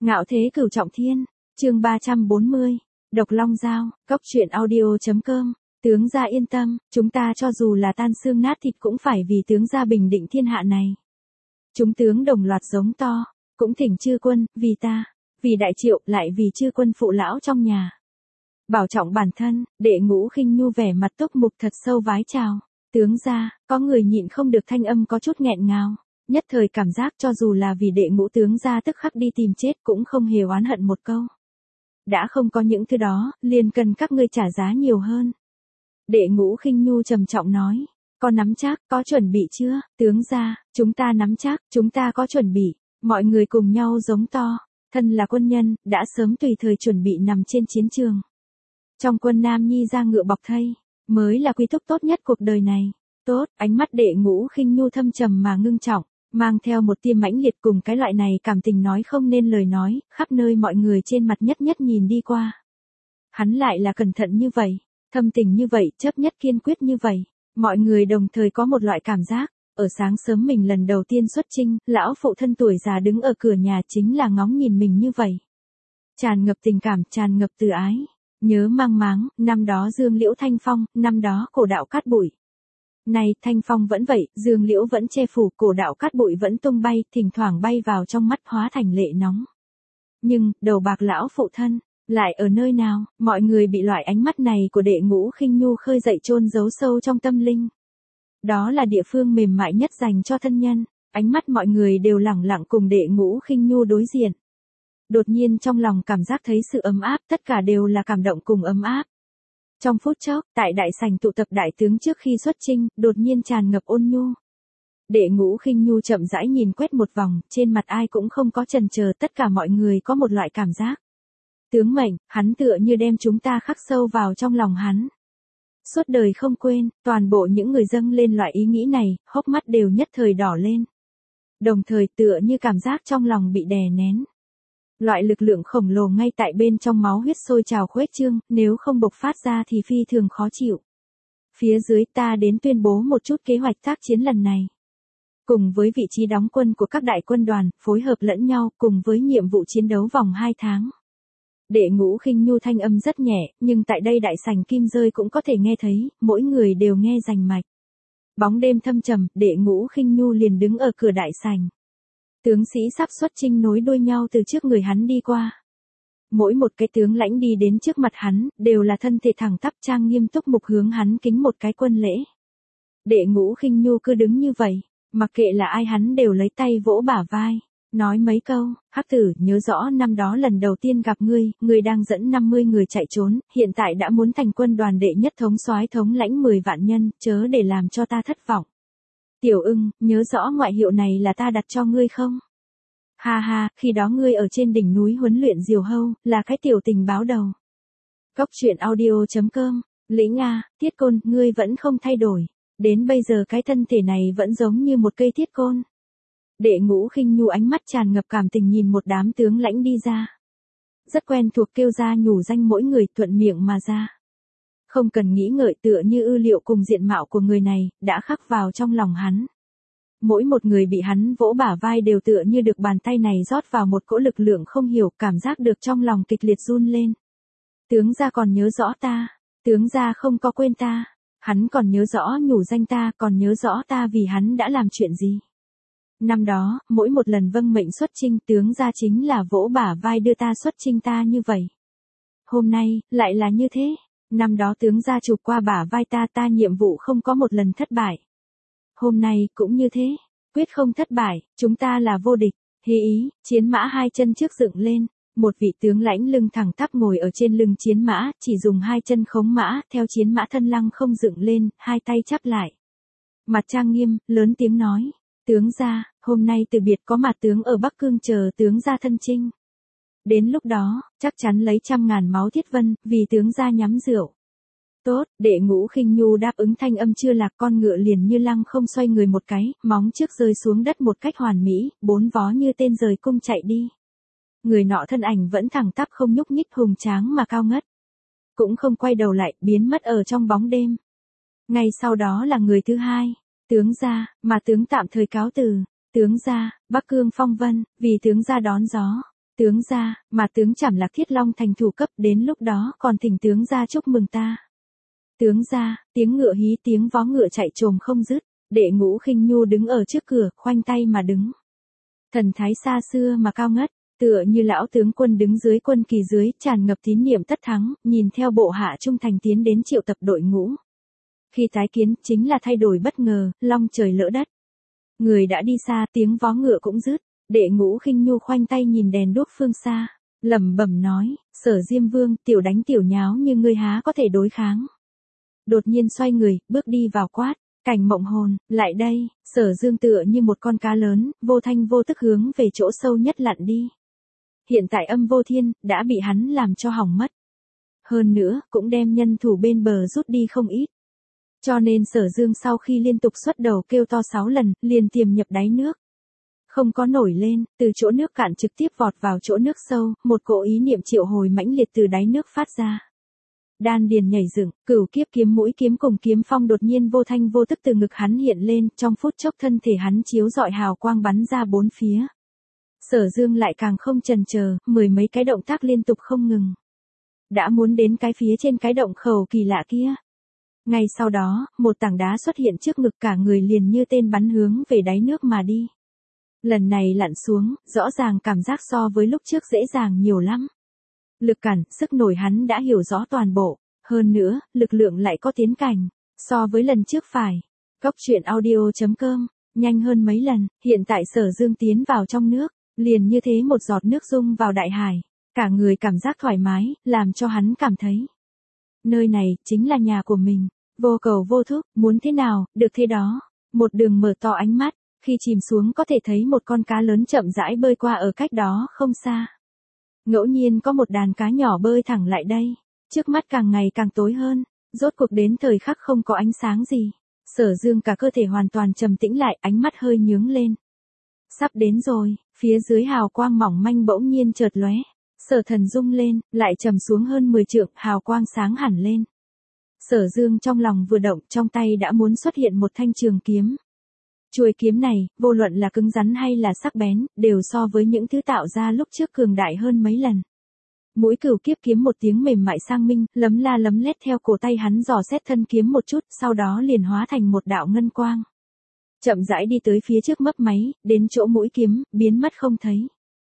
Ngạo thế cửu trọng thiên, chương 340, Độc Long Giao, Cốc truyện audio.com, tướng gia yên tâm, chúng ta cho dù là tan xương nát thịt cũng phải vì tướng gia bình định thiên hạ này. Chúng tướng đồng loạt giống to, cũng thỉnh chư quân, vì ta, vì đại triệu, lại vì chư quân phụ lão trong nhà. Bảo trọng bản thân, Đệ Ngũ Khinh Nhu vẻ mặt túc mục thật sâu vái chào. Tướng gia, có người nhịn không được thanh âm có chút nghẹn ngào. Nhất thời cảm giác cho dù là vì Đệ Ngũ tướng gia tức khắc đi tìm chết cũng không hề oán hận một câu. Đã không có những thứ đó, liền cần các ngươi trả giá nhiều hơn. Đệ Ngũ Khinh Nhu trầm trọng nói, có nắm chắc, có chuẩn bị chưa, tướng gia, chúng ta nắm chắc, chúng ta có chuẩn bị. Mọi người cùng nhau giống to, thân là quân nhân, đã sớm tùy thời chuẩn bị nằm trên chiến trường. Trong quân nam nhi ra ngựa bọc thây, mới là quy túc tốt nhất cuộc đời này. Tốt, ánh mắt Đệ Ngũ Khinh Nhu thâm trầm mà ngưng trọng, mang theo một tia mãnh liệt cùng cái loại này cảm tình nói không nên lời nói, khắp nơi mọi người trên mặt nhất nhất nhìn đi qua. Hắn lại là cẩn thận như vậy, thâm tình như vậy, chấp nhất kiên quyết như vậy. Mọi người đồng thời có một loại cảm giác, ở sáng sớm mình lần đầu tiên xuất chinh, lão phụ thân tuổi già đứng ở cửa nhà chính là ngóng nhìn mình như vậy. Tràn ngập tình cảm, tràn ngập từ ái. Nhớ mang máng, năm đó Dương Liễu Thanh Phong, năm đó cổ đạo cát bụi. Này, Thanh Phong vẫn vậy, Dương Liễu vẫn che phủ, cổ đạo cát bụi vẫn tung bay, thỉnh thoảng bay vào trong mắt hóa thành lệ nóng. Nhưng, đầu bạc lão phụ thân, lại ở nơi nào, mọi người bị loại ánh mắt này của Đệ Ngũ Khinh Nhu khơi dậy chôn giấu sâu trong tâm linh. Đó là địa phương mềm mại nhất dành cho thân nhân, ánh mắt mọi người đều lẳng lặng cùng Đệ Ngũ Khinh Nhu đối diện. Đột nhiên trong lòng cảm giác thấy sự ấm áp, tất cả đều là cảm động cùng ấm áp. Trong phút chốc, tại đại sảnh tụ tập đại tướng trước khi xuất chinh, đột nhiên tràn ngập ôn nhu. Đệ Ngũ Khinh Nhu chậm rãi nhìn quét một vòng, trên mặt ai cũng không có chần chờ, tất cả mọi người có một loại cảm giác. Tướng mệnh, hắn tựa như đem chúng ta khắc sâu vào trong lòng hắn. Suốt đời không quên, toàn bộ những người dâng lên loại ý nghĩ này, hốc mắt đều nhất thời đỏ lên. Đồng thời tựa như cảm giác trong lòng bị đè nén. Loại lực lượng khổng lồ ngay tại bên trong máu huyết sôi trào khuếch trương, nếu không bộc phát ra thì phi thường khó chịu. Phía dưới ta đến tuyên bố một chút kế hoạch tác chiến lần này. Cùng với vị trí đóng quân của các đại quân đoàn, phối hợp lẫn nhau, cùng với nhiệm vụ chiến đấu vòng 2 tháng. Đệ Ngũ Khinh Nhu thanh âm rất nhẹ, nhưng tại đây đại sảnh kim rơi cũng có thể nghe thấy, mỗi người đều nghe rành mạch. Bóng đêm thâm trầm, Đệ Ngũ Khinh Nhu liền đứng ở cửa đại sảnh. Tướng sĩ sắp xuất chinh nối đuôi nhau từ trước người hắn đi qua. Mỗi một cái tướng lãnh đi đến trước mặt hắn, đều là thân thể thẳng tắp trang nghiêm túc mục hướng hắn kính một cái quân lễ. Đệ Ngũ Khinh Nhu cứ đứng như vậy, mặc kệ là ai hắn đều lấy tay vỗ bả vai, nói mấy câu, Hắc tử nhớ rõ năm đó lần đầu tiên gặp ngươi đang dẫn 50 người chạy trốn, hiện tại đã muốn thành quân đoàn đệ nhất thống soái thống lãnh 10 vạn nhân, chớ để làm cho ta thất vọng. Tiểu Ưng, nhớ rõ ngoại hiệu này là ta đặt cho ngươi không? Ha ha, khi đó ngươi ở trên đỉnh núi huấn luyện diều hâu, là cái tiểu tình báo đầu. Cốc truyện audio.com, Lĩnh A, Thiết Côn, ngươi vẫn không thay đổi. Đến bây giờ cái thân thể này vẫn giống như một cây thiết côn. Đệ Ngũ Khinh Nhu ánh mắt tràn ngập cảm tình nhìn một đám tướng lãnh đi ra. Rất quen thuộc kêu ra nhủ danh mỗi người thuận miệng mà ra. Không cần nghĩ ngợi tựa như ư liệu cùng diện mạo của người này, đã khắc vào trong lòng hắn. Mỗi một người bị hắn vỗ bả vai đều tựa như được bàn tay này rót vào một cỗ lực lượng không hiểu, cảm giác được trong lòng kịch liệt run lên. Tướng gia còn nhớ rõ ta, tướng gia không có quên ta, hắn còn nhớ rõ nhủ danh ta, còn nhớ rõ ta vì hắn đã làm chuyện gì. Năm đó, mỗi một lần vâng mệnh xuất chinh tướng gia chính là vỗ bả vai đưa ta xuất chinh ta như vậy. Hôm nay, lại là như thế. Năm đó tướng gia chụp qua bả vai ta nhiệm vụ không có một lần thất bại. Hôm nay cũng như thế, quyết không thất bại, chúng ta là vô địch. Hí ý, chiến mã hai chân trước dựng lên, một vị tướng lãnh lưng thẳng tắp ngồi ở trên lưng chiến mã, chỉ dùng hai chân khống mã, theo chiến mã thân lăng không dựng lên, hai tay chắp lại. Mặt trang nghiêm, lớn tiếng nói, tướng gia, hôm nay từ biệt có mặt tướng ở Bắc Cương chờ tướng gia thân chinh. Đến lúc đó, chắc chắn lấy 100.000 máu thiết vân, vì tướng gia nhắm rượu. Tốt, Đệ Ngũ Khinh Nhu đáp ứng thanh âm chưa lạc, con ngựa liền như lăng không xoay người một cái, móng trước rơi xuống đất một cách hoàn mỹ, 4 vó như tên rời cung chạy đi. Người nọ thân ảnh vẫn thẳng tắp không nhúc nhích, hùng tráng mà cao ngất. Cũng không quay đầu lại, biến mất ở trong bóng đêm. Ngay sau đó là người thứ hai, tướng gia, mà tướng tạm thời cáo từ. Tướng gia, Bắc Cương phong vân, vì tướng gia đón gió. Tướng gia, mà tướng Trảm Lạc Thiết Long thành thủ cấp, đến lúc đó còn thỉnh tướng gia chúc mừng ta. Tướng gia, tiếng ngựa hí tiếng vó ngựa chạy trồm không dứt, Đệ Ngũ Khinh Nhu đứng ở trước cửa, khoanh tay mà đứng. Thần thái xa xưa mà cao ngất, tựa như lão tướng quân đứng dưới quân kỳ dưới, tràn ngập tín niệm tất thắng, nhìn theo bộ hạ trung thành tiến đến triệu tập đội ngũ. Khi tái kiến, chính là thay đổi bất ngờ, long trời lỡ đất. Người đã đi xa, tiếng vó ngựa cũng dứt, Đệ Ngũ Khinh Nhu khoanh tay nhìn đèn đuốc phương xa, lẩm bẩm nói, Sở Diêm Vương, tiểu đánh tiểu nháo như ngươi há có thể đối kháng. Đột nhiên xoay người, bước đi vào quát, Cảnh Mộng Hồn, lại đây. Sở Dương tựa như một con cá lớn, vô thanh vô tức hướng về chỗ sâu nhất lặn đi. Hiện tại Âm Vô Thiên, đã bị hắn làm cho hỏng mất. Hơn nữa, cũng đem nhân thủ bên bờ rút đi không ít. Cho nên Sở Dương sau khi liên tục xuất đầu kêu to 6 lần, liền tiềm nhập đáy nước. Không có nổi lên, từ chỗ nước cạn trực tiếp vọt vào chỗ nước sâu, một cỗ ý niệm triệu hồi mãnh liệt từ đáy nước phát ra. Đan điền nhảy dựng, Cửu Kiếp kiếm mũi kiếm cùng kiếm phong đột nhiên vô thanh vô tức từ ngực hắn hiện lên, trong phút chốc thân thể hắn chiếu rọi hào quang bắn ra bốn phía. Sở Dương lại càng không chần chờ, mười mấy cái động tác liên tục không ngừng. Đã muốn đến cái phía trên cái động khẩu kỳ lạ kia. Ngay sau đó, một tảng đá xuất hiện trước ngực, cả người liền như tên bắn hướng về đáy nước mà đi. Lần này lặn xuống, rõ ràng cảm giác so với lúc trước dễ dàng nhiều lắm. Lực cản, sức nổi hắn đã hiểu rõ toàn bộ, hơn nữa, lực lượng lại có tiến cảnh, so với lần trước phải. Cốc truyện audio.com, nhanh hơn mấy lần, hiện tại Sở Dương tiến vào trong nước, liền như thế một giọt nước rung vào đại hải, cả người cảm giác thoải mái, làm cho hắn cảm thấy. Nơi này, chính là nhà của mình, vô cầu vô thúc, muốn thế nào, được thế đó. Một đường mở to ánh mắt, khi chìm xuống có thể thấy một con cá lớn chậm rãi bơi qua ở cách đó không xa. Ngẫu nhiên có một đàn cá nhỏ bơi thẳng lại đây, trước mắt càng ngày càng tối hơn, rốt cuộc đến thời khắc không có ánh sáng gì. Sở Dương cả cơ thể hoàn toàn trầm tĩnh lại, ánh mắt hơi nhướng lên. Sắp đến rồi, phía dưới hào quang mỏng manh bỗng nhiên chợt lóe. Sở Thần rung lên, lại trầm xuống hơn 10 trượng, hào quang sáng hẳn lên. Sở Dương trong lòng vừa động, trong tay đã muốn xuất hiện một thanh trường kiếm. Chuôi kiếm này, vô luận là cứng rắn hay là sắc bén, đều so với những thứ tạo ra lúc trước cường đại hơn mấy lần. Mũi Cửu Kiếp kiếm một tiếng mềm mại sang minh, lấm la lấm lét theo cổ tay hắn dò xét thân kiếm một chút, sau đó liền hóa thành một đạo ngân quang. Chậm rãi đi tới phía trước mấp máy, đến chỗ mũi kiếm, biến mất không thấy.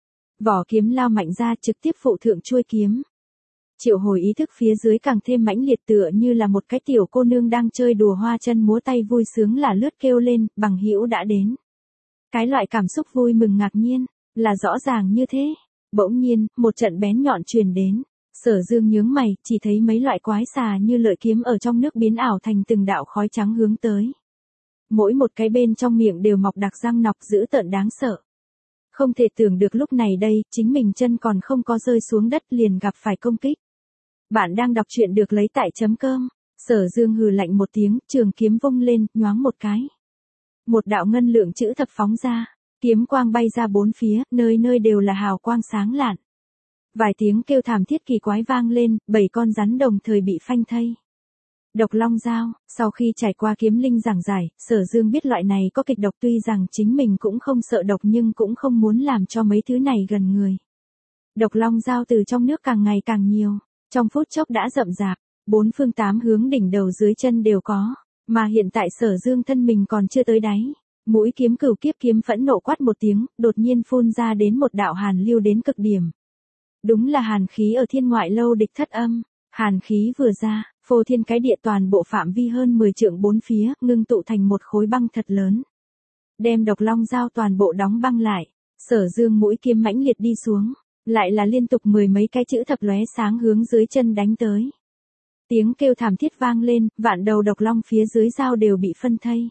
Vỏ kiếm lao mạnh ra, trực tiếp phụ thượng chuôi kiếm. Triệu hồi ý thức phía dưới càng thêm mãnh liệt, tựa như là một cái tiểu cô nương đang chơi đùa hoa chân múa tay vui sướng là lướt kêu lên, bằng hữu đã đến. Cái loại cảm xúc vui mừng ngạc nhiên, là rõ ràng như thế. Bỗng nhiên, một trận bén nhọn truyền đến. Sở Dương nhướng mày, chỉ thấy mấy loại quái xà như lợi kiếm ở trong nước biến ảo thành từng đạo khói trắng hướng tới. Mỗi một cái bên trong miệng đều mọc đặc răng nọc dữ tợn đáng sợ. Không thể tưởng được lúc này đây, chính mình chân còn không có rơi xuống đất liền gặp phải công kích. Bạn đang đọc truyện được lấy tại .com. Sở Dương hừ lạnh một tiếng, trường kiếm vung lên, nhoáng một cái. Một đạo ngân lượng chữ thập phóng ra, kiếm quang bay ra bốn phía, nơi nơi đều là hào quang sáng lạn. Vài tiếng kêu thảm thiết kỳ quái vang lên, 7 con rắn đồng thời bị phanh thây. Độc Long Dao, sau khi trải qua kiếm linh giảng giải, Sở Dương biết loại này có kịch độc, tuy rằng chính mình cũng không sợ độc nhưng cũng không muốn làm cho mấy thứ này gần người. Độc Long Dao từ trong nước càng ngày càng nhiều, trong phút chốc đã rậm rạp, bốn phương tám hướng đỉnh đầu dưới chân đều có, mà hiện tại Sở Dương thân mình còn chưa tới đáy. Mũi kiếm Cửu Kiếp kiếm phẫn nộ quát một tiếng, đột nhiên phun ra đến một đạo hàn lưu đến cực điểm. Đúng là hàn khí ở Thiên Ngoại Lâu địch thất âm, hàn khí vừa ra, phô thiên cái địa toàn bộ phạm vi hơn 10 trượng bốn phía, ngưng tụ thành một khối băng thật lớn. Đem Độc Long Dao toàn bộ đóng băng lại, Sở Dương mũi kiếm mãnh liệt đi xuống, lại là liên tục 10 mấy cái chữ thập lóe sáng hướng dưới chân đánh tới. Tiếng kêu thảm thiết vang lên, vạn đầu độc long phía dưới dao đều bị phân thây.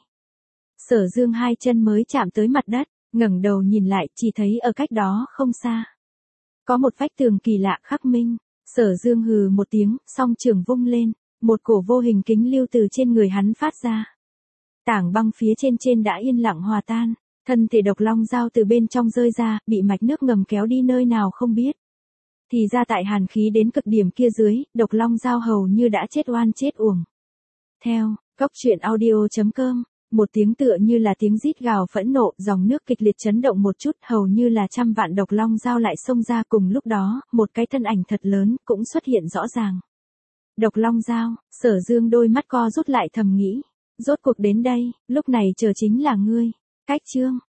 Sở Dương hai chân mới chạm tới mặt đất, ngẩng đầu nhìn lại, chỉ thấy ở cách đó không xa. Có một vách tường kỳ lạ khắc minh. Sở Dương hừ một tiếng, song trường vung lên, một cổ vô hình kính lưu từ trên người hắn phát ra. Tảng băng phía trên đã yên lặng hòa tan, thân thể Độc Long Dao từ bên trong rơi ra, bị mạch nước ngầm kéo đi nơi nào không biết. Thì ra tại hàn khí đến cực điểm kia dưới, Độc Long Dao hầu như đã chết oan chết uổng. Theo, cốc truyện audio.com Một tiếng tựa như là tiếng rít gào phẫn nộ, dòng nước kịch liệt chấn động một chút, hầu như là trăm vạn độc long dao lại xông ra. Cùng lúc đó, một cái thân ảnh thật lớn cũng xuất hiện rõ ràng. Độc long dao, Sở Dương đôi mắt co rút lại thầm nghĩ. Rốt cuộc đến đây, lúc này chờ chính là ngươi. Cách chương